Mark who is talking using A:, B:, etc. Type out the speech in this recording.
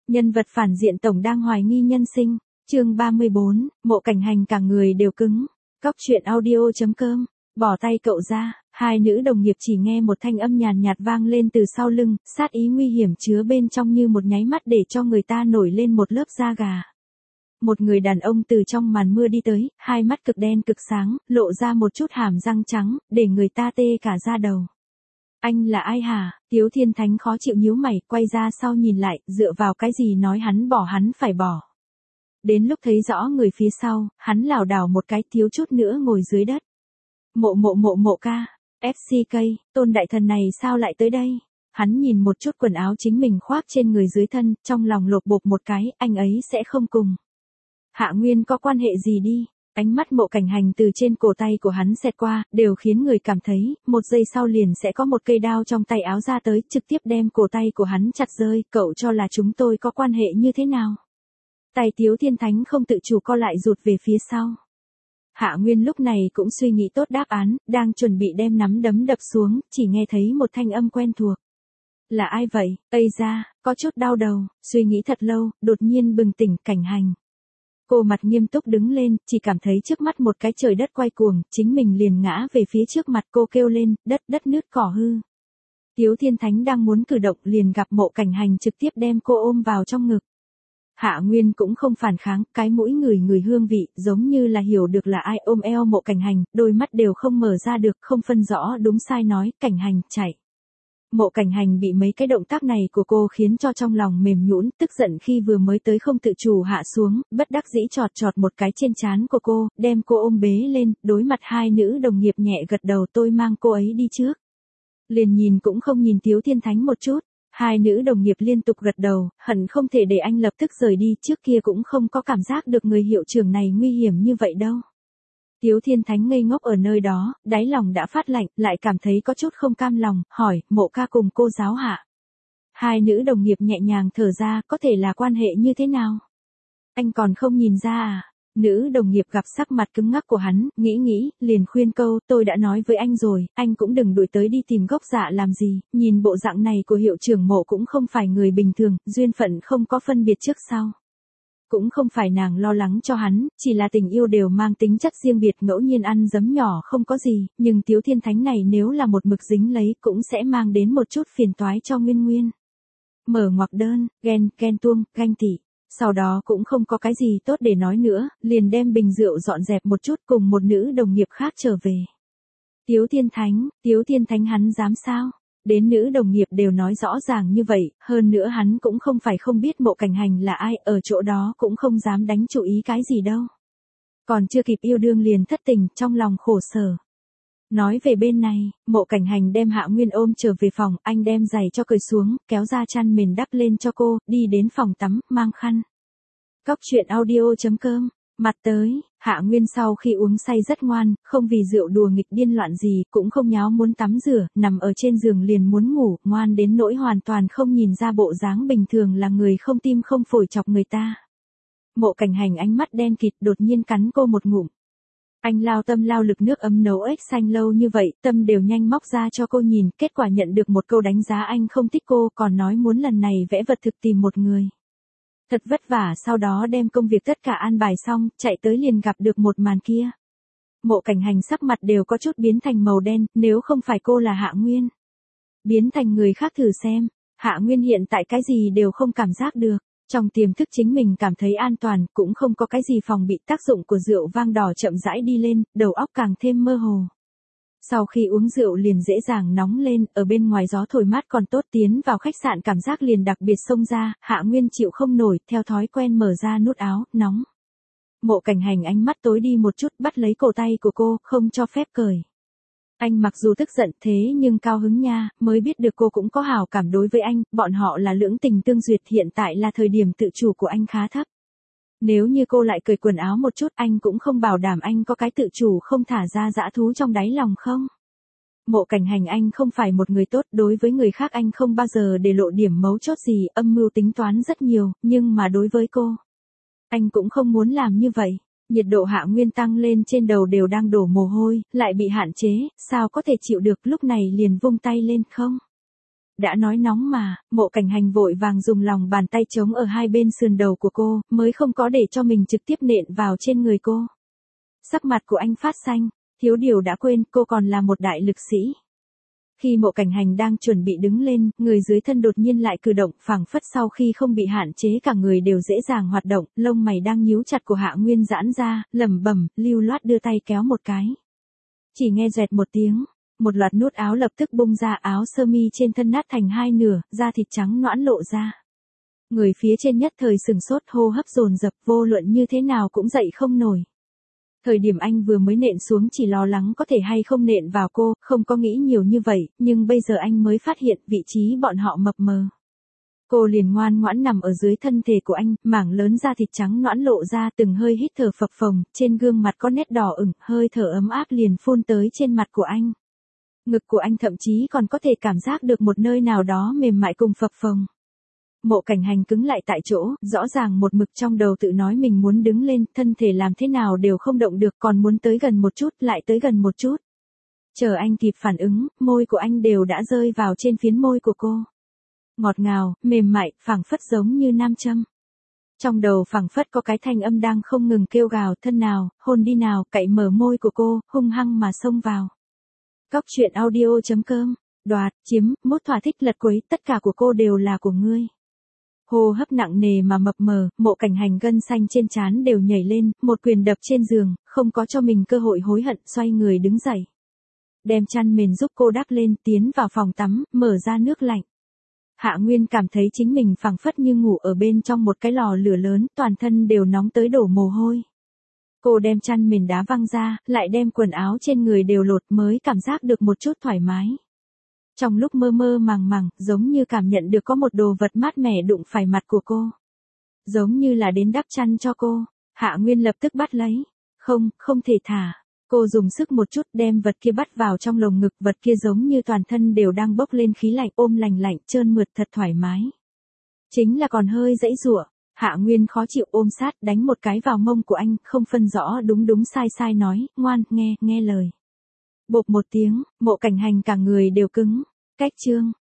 A: Nhân vật phản diện tổng đang hoài nghi nhân sinh. Chương 34, Mộ Cảnh Hành cả người đều cứng. Cóc truyện audio.com. Bỏ tay cậu ra, hai nữ đồng nghiệp chỉ nghe một thanh âm nhàn nhạt vang lên từ sau lưng, sát ý nguy hiểm chứa bên trong như một nháy mắt để cho người ta nổi lên một lớp da gà. Một người đàn ông từ trong màn mưa đi tới, hai mắt cực đen cực sáng, lộ ra một chút hàm răng trắng, để người ta tê cả da đầu. Anh là ai hả? Tiếu Thiên Thánh khó chịu nhíu mày, quay ra sau nhìn lại, dựa vào cái gì nói hắn phải bỏ. Đến lúc thấy rõ người phía sau, hắn lảo đảo một cái thiếu chút nữa ngồi dưới đất. Mộ ca, FCK, Tôn đại thần này sao lại tới đây? Hắn nhìn một chút quần áo chính mình khoác trên người dưới thân, trong lòng lột bột một cái, anh ấy sẽ không cùng Hạ Nguyên có quan hệ gì đi. Ánh mắt Mộ Cảnh Hành từ trên cổ tay của hắn xẹt qua, đều khiến người cảm thấy, một giây sau liền sẽ có một cây đao trong tay áo ra tới, trực tiếp đem cổ tay của hắn chặt rơi, cậu cho là chúng tôi có quan hệ như thế nào? Tay Tiếu Thiên Thánh không tự chủ co lại rụt về phía sau. Hạ Nguyên lúc này cũng suy nghĩ tốt đáp án, đang chuẩn bị đem nắm đấm đập xuống, chỉ nghe thấy một thanh âm quen thuộc. Là ai vậy? Ây da, có chút đau đầu, suy nghĩ thật lâu, đột nhiên bừng tỉnh. Cảnh Hành. Cô mặt nghiêm túc đứng lên, chỉ cảm thấy trước mắt một cái trời đất quay cuồng, chính mình liền ngã về phía trước mặt cô kêu lên, đất nứt cỏ hư. Tiếu Thiên Thánh đang muốn cử động liền gặp Mộ Cảnh Hành trực tiếp đem cô ôm vào trong ngực. Hạ Nguyên cũng không phản kháng, cái mũi người hương vị, giống như là hiểu được là ai ôm eo Mộ Cảnh Hành, đôi mắt đều không mở ra được, không phân rõ đúng sai nói, Cảnh Hành, chạy. Mộ Cảnh Hành bị mấy cái động tác này của cô khiến cho trong lòng mềm nhũn, tức giận khi vừa mới tới không tự chủ hạ xuống, bất đắc dĩ chọt một cái trên trán của cô, đem cô ôm bế lên, đối mặt hai nữ đồng nghiệp nhẹ gật đầu tôi mang cô ấy đi trước. Liền nhìn cũng không nhìn Tiếu Thiên Thánh một chút. Hai nữ đồng nghiệp liên tục gật đầu, hận không thể để anh lập tức rời đi, trước kia cũng không có cảm giác được người hiệu trưởng này nguy hiểm như vậy đâu. Tiếu Thiên Thánh ngây ngốc ở nơi đó, đáy lòng đã phát lạnh, lại cảm thấy có chút không cam lòng, hỏi, Mộ ca cùng cô giáo hạ. Hai nữ đồng nghiệp nhẹ nhàng thở ra, có thể là quan hệ như thế nào? Anh còn không nhìn ra à? Nữ đồng nghiệp gặp sắc mặt cứng ngắc của hắn, nghĩ, liền khuyên câu, tôi đã nói với anh rồi, anh cũng đừng đuổi tới đi tìm gốc dạ làm gì, nhìn bộ dạng này của hiệu trưởng Mộ cũng không phải người bình thường, duyên phận không có phân biệt trước sau. Cũng không phải nàng lo lắng cho hắn, chỉ là tình yêu đều mang tính chất riêng biệt ngẫu nhiên ăn giấm nhỏ không có gì, nhưng Tiếu Thiên Thánh này nếu là một mực dính lấy cũng sẽ mang đến một chút phiền toái cho Nguyên. Mở ngoặc đơn, ghen tuông, ganh tị. Sau đó cũng không có cái gì tốt để nói nữa, liền đem bình rượu dọn dẹp một chút cùng một nữ đồng nghiệp khác trở về. Tiếu Thiên Thánh hắn dám sao? Đến nữ đồng nghiệp đều nói rõ ràng như vậy, hơn nữa hắn cũng không phải không biết Mộ Cảnh Hành là ai, ở chỗ đó cũng không dám đánh chủ ý cái gì đâu. Còn chưa kịp yêu đương liền thất tình, trong lòng khổ sở. Nói về bên này, Mộ Cảnh Hành đem Hạ Nguyên ôm trở về phòng, anh đem giày cho cởi xuống, kéo ra chăn mền đắp lên cho cô, đi đến phòng tắm, mang khăn. Cóc truyện audio.com. Mặt tới, Hạ Nguyên sau khi uống say rất ngoan, không vì rượu đùa nghịch điên loạn gì, cũng không nháo muốn tắm rửa, nằm ở trên giường liền muốn ngủ, ngoan đến nỗi hoàn toàn không nhìn ra bộ dáng bình thường là người không tim không phổi chọc người ta. Mộ Cảnh Hành ánh mắt đen kịt đột nhiên cắn cô một ngụm. Anh lao tâm lao lực nước ấm nấu ếch xanh lâu như vậy, tâm đều nhanh móc ra cho cô nhìn, kết quả nhận được một câu đánh giá anh không thích cô, còn nói muốn lần này vẽ vật thực tìm một người. Thật vất vả sau đó đem công việc tất cả an bài xong, chạy tới liền gặp được một màn kia. Mộ Cảnh Hành sắc mặt đều có chút biến thành màu đen, nếu không phải cô là Hạ Nguyên. Biến thành người khác thử xem, Hạ Nguyên hiện tại cái gì đều không cảm giác được. Trong tiềm thức chính mình cảm thấy an toàn, cũng không có cái gì phòng bị tác dụng của rượu vang đỏ chậm rãi đi lên, đầu óc càng thêm mơ hồ. Sau khi uống rượu liền dễ dàng nóng lên, ở bên ngoài gió thổi mát còn tốt tiến vào khách sạn cảm giác liền đặc biệt xông ra, Hạ Nguyên chịu không nổi, theo thói quen mở ra nút áo, nóng. Mộ Cảnh Hành ánh mắt tối đi một chút bắt lấy cổ tay của cô, không cho phép cởi. Anh mặc dù tức giận thế nhưng cao hứng nha, mới biết được cô cũng có hảo cảm đối với anh, bọn họ là lưỡng tình tương duyệt hiện tại là thời điểm tự chủ của anh khá thấp. Nếu như cô lại cởi quần áo một chút anh cũng không bảo đảm anh có cái tự chủ không thả ra dã thú trong đáy lòng không. Mộ Cảnh Hành anh không phải một người tốt, đối với người khác anh không bao giờ để lộ điểm mấu chốt gì, âm mưu tính toán rất nhiều, nhưng mà đối với cô, anh cũng không muốn làm như vậy. Nhiệt độ Hạ Nguyên tăng lên trên đầu đều đang đổ mồ hôi, lại bị hạn chế, sao có thể chịu được lúc này liền vung tay lên không. Đã nói nóng mà, Mộ Cảnh Hành vội vàng dùng lòng bàn tay chống ở hai bên sườn đầu của cô, mới không có để cho mình trực tiếp nện vào trên người cô. Sắc mặt của anh phát xanh, thiếu điều đã quên cô còn là một đại lực sĩ. Khi Mộ Cảnh Hành đang chuẩn bị đứng lên, người dưới thân đột nhiên lại cử động, phảng phất sau khi không bị hạn chế cả người đều dễ dàng hoạt động, lông mày đang nhíu chặt của Hạ Nguyên giãn ra, lẩm bẩm, lưu loát đưa tay kéo một cái. Chỉ nghe rẹt một tiếng, một loạt nút áo lập tức bung ra, áo sơ mi trên thân nát thành hai nửa, da thịt trắng nõn lộ ra. Người phía trên nhất thời sừng sốt, hô hấp dồn dập, vô luận như thế nào cũng dậy không nổi. Thời điểm anh vừa mới nện xuống chỉ lo lắng có thể hay không nện vào cô, không có nghĩ nhiều như vậy, nhưng bây giờ anh mới phát hiện vị trí bọn họ mập mờ. Cô liền ngoan ngoãn nằm ở dưới thân thể của anh, mảng lớn da thịt trắng nõn lộ ra, từng hơi hít thở phập phồng, trên gương mặt có nét đỏ ửng, hơi thở ấm áp liền phun tới trên mặt của anh. Ngực của anh thậm chí còn có thể cảm giác được một nơi nào đó mềm mại cùng phập phồng. Mộ Cảnh Hành cứng lại tại chỗ, rõ ràng một mực trong đầu tự nói mình muốn đứng lên, thân thể làm thế nào đều không động được, còn muốn tới gần một chút, lại tới gần một chút. Chờ anh kịp phản ứng, môi của anh đều đã rơi vào trên phiến môi của cô. Ngọt ngào, mềm mại, phảng phất giống như nam châm. Trong đầu phảng phất có cái thanh âm đang không ngừng kêu gào, thân nào, hôn đi nào, cậy mở môi của cô, hung hăng mà xông vào. Cóc truyện audio.com, đoạt, chiếm, mốt thỏa thích lật quấy, tất cả của cô đều là của ngươi. Hô hấp nặng nề mà mập mờ, Mộ Cảnh Hành gân xanh trên trán đều nhảy lên, một quyền đập trên giường, không có cho mình cơ hội hối hận, xoay người đứng dậy. Đem chăn mền giúp cô đắp lên, tiến vào phòng tắm, mở ra nước lạnh. Hạ Nguyên cảm thấy chính mình phảng phất như ngủ ở bên trong một cái lò lửa lớn, toàn thân đều nóng tới đổ mồ hôi. Cô đem chăn mền đá văng ra, lại đem quần áo trên người đều lột mới cảm giác được một chút thoải mái. Trong lúc mơ mơ màng màng, giống như cảm nhận được có một đồ vật mát mẻ đụng phải mặt của cô. Giống như là đến đắp chăn cho cô, Hạ Nguyên lập tức bắt lấy. Không thể thả. Cô dùng sức một chút đem vật kia bắt vào trong lồng ngực, vật kia giống như toàn thân đều đang bốc lên khí lạnh, ôm lành lạnh, trơn mượt thật thoải mái. Chính là còn hơi dãy giụa. Hạ Nguyên khó chịu ôm sát, đánh một cái vào mông của anh, không phân rõ đúng đúng sai sai nói, ngoan, nghe lời. Bộp một tiếng, Mộ Cảnh Hành cả người đều cứng. Cách chương.